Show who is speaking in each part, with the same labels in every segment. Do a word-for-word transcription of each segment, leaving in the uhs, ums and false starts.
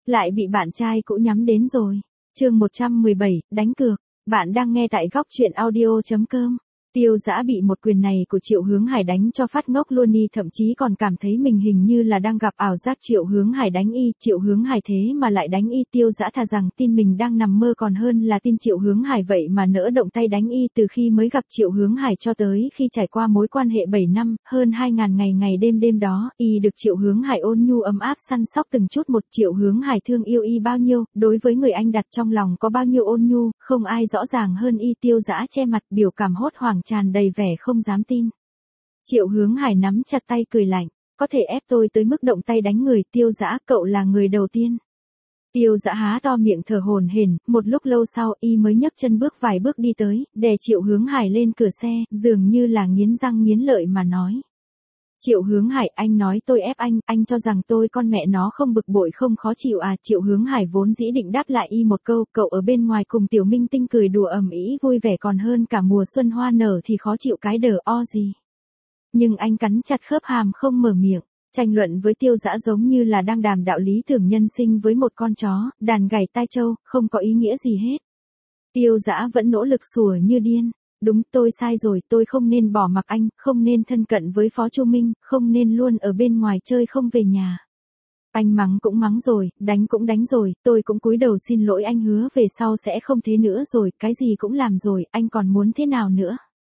Speaker 1: Lại bị bạn trai cũ nhắm đến rồi. Chương một trăm mười bảy, đánh cược. Bạn đang nghe tại góc truyện audio chấm com. Tiêu Dã bị một quyền này của Triệu Hướng Hải đánh cho phát ngốc luôn y, thậm chí còn cảm thấy mình hình như là đang gặp ảo giác. Triệu Hướng Hải đánh y, Triệu Hướng Hải thế mà lại đánh y. Tiêu Dã thà rằng tin mình đang nằm mơ còn hơn là tin Triệu Hướng Hải vậy mà nỡ động tay đánh y. Từ khi mới gặp Triệu Hướng Hải cho tới khi trải qua mối quan hệ bảy năm, hơn hai ngàn ngày ngày đêm đêm đó, y được Triệu Hướng Hải ôn nhu ấm áp săn sóc từng chút một. Triệu Hướng Hải thương yêu y bao nhiêu, đối với người anh đặt trong lòng có bao nhiêu ôn nhu, không ai rõ ràng hơn y. Tiêu Dã che mặt, biểu cảm hốt hoảng tràn đầy vẻ không dám tin. Triệu Hướng Hải nắm chặt tay cười lạnh, có thể ép tôi tới mức động tay đánh người. Tiêu Dã, cậu là người đầu tiên. Tiêu Dã há to miệng thở hổn hển, một lúc lâu sau y mới nhấc chân bước vài bước đi tới, đè Triệu Hướng Hải lên cửa xe, dường như là nghiến răng nghiến lợi mà nói. Triệu Hướng Hải, anh nói tôi ép anh, anh cho rằng tôi con mẹ nó không bực bội không khó chịu à? Triệu Hướng Hải vốn dĩ định đáp lại y một câu, cậu ở bên ngoài cùng tiểu minh tinh cười đùa ầm ĩ vui vẻ còn hơn cả mùa xuân hoa nở thì khó chịu cái đờ o gì. Nhưng anh cắn chặt khớp hàm không mở miệng, tranh luận với Tiêu Dã giống như là đang đàm đạo lý tưởng nhân sinh với một con chó, đàn gảy tai trâu, không có ý nghĩa gì hết. Tiêu Dã vẫn nỗ lực sủa như điên. Đúng, tôi sai rồi, tôi không nên bỏ mặc anh, không nên thân cận với Phó Chu Minh, không nên luôn ở bên ngoài chơi không về nhà. Anh mắng cũng mắng rồi, đánh cũng đánh rồi, tôi cũng cúi đầu xin lỗi anh, hứa về sau sẽ không thế nữa rồi, cái gì cũng làm rồi, anh còn muốn thế nào nữa?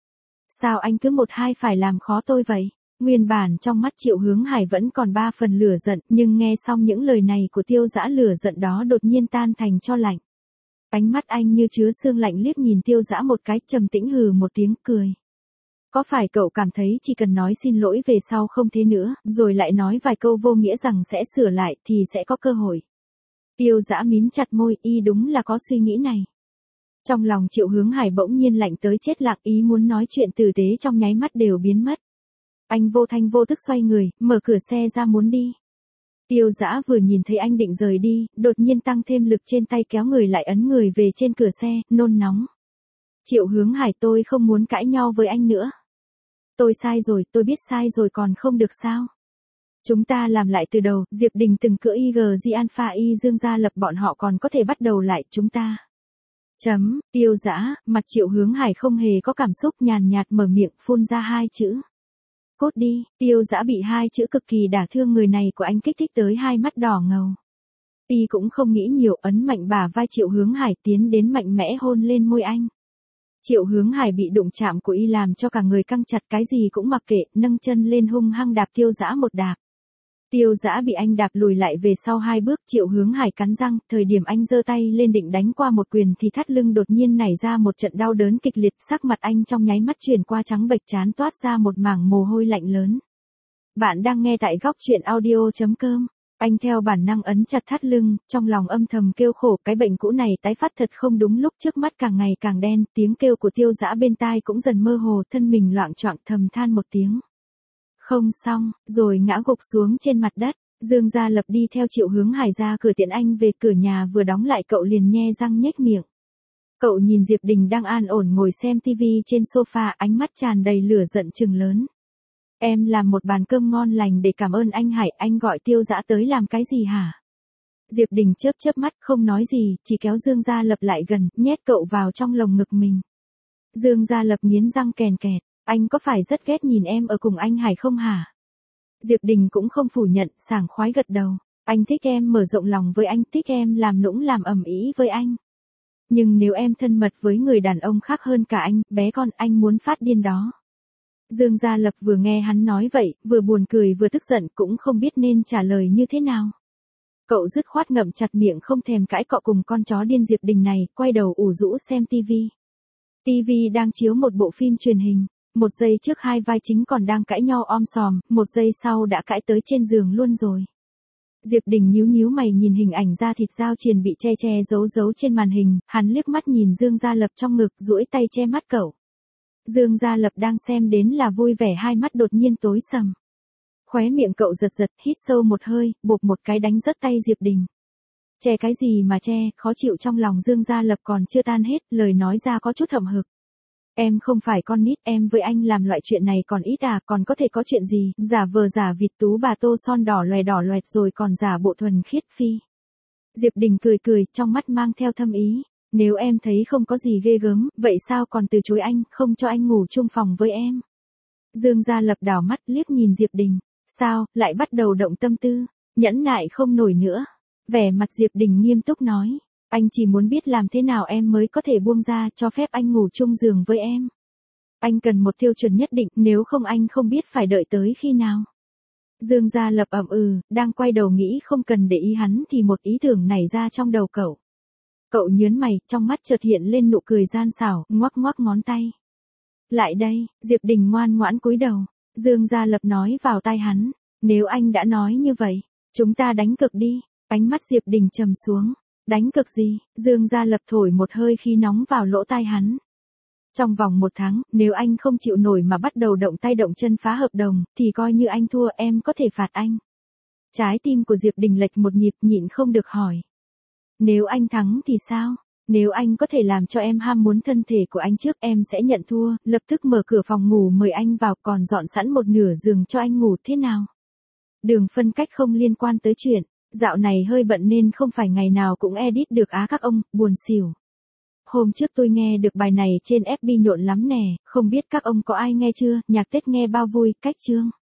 Speaker 1: Sao anh cứ một hai phải làm khó tôi vậy? Nguyên bản trong mắt Triệu Hướng Hải vẫn còn ba phần lửa giận, nhưng nghe xong những lời này của Tiêu Dã, lửa giận đó đột nhiên tan thành tro lạnh. Ánh mắt anh như chứa sương lạnh liếc nhìn Tiêu Dã một cái, trầm tĩnh hừ một tiếng cười. Có phải cậu cảm thấy chỉ cần nói xin lỗi về sau không thế nữa, rồi lại nói vài câu vô nghĩa rằng sẽ sửa lại thì sẽ có cơ hội? Tiêu Dã mím chặt môi, y đúng là có suy nghĩ này. Trong lòng Triệu Hướng Hải bỗng nhiên lạnh tới chết lặng, ý muốn nói chuyện tử tế trong nháy mắt đều biến mất. Anh vô thanh vô tức xoay người, mở cửa xe ra muốn đi. Tiêu Dã vừa nhìn thấy anh định rời đi, đột nhiên tăng thêm lực trên tay kéo người lại ấn người về trên cửa xe, nôn nóng. Triệu Hướng Hải, tôi không muốn cãi nhau với anh nữa. Tôi sai rồi, tôi biết sai rồi còn không được sao? Chúng ta làm lại từ đầu, Diệp Đình từng cỡ i giê giê Alpha Y Dương Gia Lập bọn họ còn có thể bắt đầu lại, chúng ta. Chấm, Tiêu Dã, mặt Triệu Hướng Hải không hề có cảm xúc, nhàn nhạt mở miệng phun ra hai chữ. Cốt đi. Tiêu Dã bị hai chữ cực kỳ đả thương người này của anh kích thích tới hai mắt đỏ ngầu. Y cũng không nghĩ nhiều, ấn mạnh bả vai Triệu Hướng Hải tiến đến mạnh mẽ hôn lên môi anh. Triệu Hướng Hải bị đụng chạm của y làm cho cả người căng chặt, cái gì cũng mặc kệ, nâng chân lên hung hăng đạp Tiêu Dã một đạp. Tiêu Dã bị anh đạp lùi lại về sau hai bước. Triệu Hướng Hải cắn răng, thời điểm anh giơ tay lên định đánh qua một quyền thì thắt lưng đột nhiên nảy ra một trận đau đớn kịch liệt, sắc mặt anh trong nháy mắt chuyển qua trắng bệch, trán toát ra một mảng mồ hôi lạnh lớn. Bạn đang nghe tại góc truyện audio chấm com. Anh theo bản năng ấn chặt thắt lưng, trong lòng âm thầm kêu khổ, cái bệnh cũ này tái phát thật không đúng lúc, trước mắt càng ngày càng đen, tiếng kêu của Tiêu Dã bên tai cũng dần mơ hồ, thân mình loạng choạng thầm than một tiếng. Không xong, rồi ngã gục xuống trên mặt đất. Dương Gia Lập đi theo Triệu Hướng Hải ra cửa tiễn anh về, cửa nhà vừa đóng lại cậu liền nhe răng nhếch miệng. Cậu nhìn Diệp Đình đang an ổn ngồi xem tivi trên sofa, ánh mắt tràn đầy lửa giận trừng lớn. Em làm một bàn cơm ngon lành để cảm ơn anh Hải, anh gọi Tiêu Dã tới làm cái gì hả? Diệp Đình chớp chớp mắt không nói gì, chỉ kéo Dương Gia Lập lại gần, nhét cậu vào trong lồng ngực mình. Dương Gia Lập nghiến răng kèn kẹt. Anh có phải rất ghét nhìn em ở cùng anh Hải không hả? Diệp Đình cũng không phủ nhận, sảng khoái gật đầu. Anh thích em mở rộng lòng với anh, thích em làm nũng làm ầm ĩ với anh. Nhưng nếu em thân mật với người đàn ông khác hơn cả anh, bé con, anh muốn phát điên đó. Dương Gia Lập vừa nghe hắn nói vậy, vừa buồn cười vừa tức giận, cũng không biết nên trả lời như thế nào. Cậu dứt khoát ngậm chặt miệng không thèm cãi cọ cùng con chó điên Diệp Đình này, quay đầu ủ rũ xem tivi. Tivi đang chiếu một bộ phim truyền hình. Một giây trước hai vai chính còn đang cãi nhau om sòm, một giây sau đã cãi tới trên giường luôn rồi. Diệp Đình nhíu nhíu mày nhìn hình ảnh da thịt dao triền bị che che giấu giấu trên màn hình, hắn liếc mắt nhìn Dương Gia Lập trong ngực, duỗi tay che mắt cậu. Dương Gia Lập đang xem đến là vui vẻ, hai mắt đột nhiên tối sầm. Khóe miệng cậu giật giật, hít sâu một hơi, bộp một cái đánh rớt tay Diệp Đình. Che cái gì mà che, khó chịu trong lòng Dương Gia Lập còn chưa tan hết, lời nói ra có chút hậm hực. Em không phải con nít, em với anh làm loại chuyện này còn ít à, còn có thể có chuyện gì, giả vờ giả vịt tú bà tô son đỏ loè đỏ loẹt rồi còn giả bộ thuần khiết phi. Diệp Đình cười cười, trong mắt mang theo thâm ý. Nếu em thấy không có gì ghê gớm, vậy sao còn từ chối anh, không cho anh ngủ chung phòng với em? Dương Gia Lập đảo mắt liếc nhìn Diệp Đình. Sao, lại bắt đầu động tâm tư, nhẫn nại không nổi nữa. Vẻ mặt Diệp Đình nghiêm túc nói. Anh chỉ muốn biết làm thế nào em mới có thể buông ra cho phép anh ngủ chung giường với em. Anh cần một tiêu chuẩn nhất định, nếu không anh không biết phải đợi tới khi nào. Dương Gia Lập ậm ừ, đang quay đầu nghĩ không cần để ý hắn thì một ý tưởng nảy ra trong đầu cậu. Cậu nhớn mày, trong mắt chợt hiện lên nụ cười gian xảo, ngoắc ngoắc ngón tay. Lại đây, Diệp Đình ngoan ngoãn cúi đầu. Dương Gia Lập nói vào tai hắn. Nếu anh đã nói như vậy, chúng ta đánh cược đi. Ánh mắt Diệp Đình trầm xuống. Đánh cược gì? Dương Gia Lập thổi một hơi khí nóng vào lỗ tai hắn. Trong vòng một tháng, nếu anh không chịu nổi mà bắt đầu động tay động chân phá hợp đồng, thì coi như anh thua, em có thể phạt anh. Trái tim của Diệp Đình lệch một nhịp, nhịn không được hỏi. Nếu anh thắng thì sao? Nếu anh có thể làm cho em ham muốn thân thể của anh trước, em sẽ nhận thua, lập tức mở cửa phòng ngủ mời anh vào, còn dọn sẵn một nửa giường cho anh ngủ, thế nào? Đường phân cách không liên quan tới chuyện, dạo này hơi bận nên không phải ngày nào cũng edit được á các ông, buồn xỉu. Hôm trước tôi nghe được bài này trên ép bê nhộn lắm nè, không biết các ông có ai nghe chưa, nhạc Tết nghe bao vui, cách chương.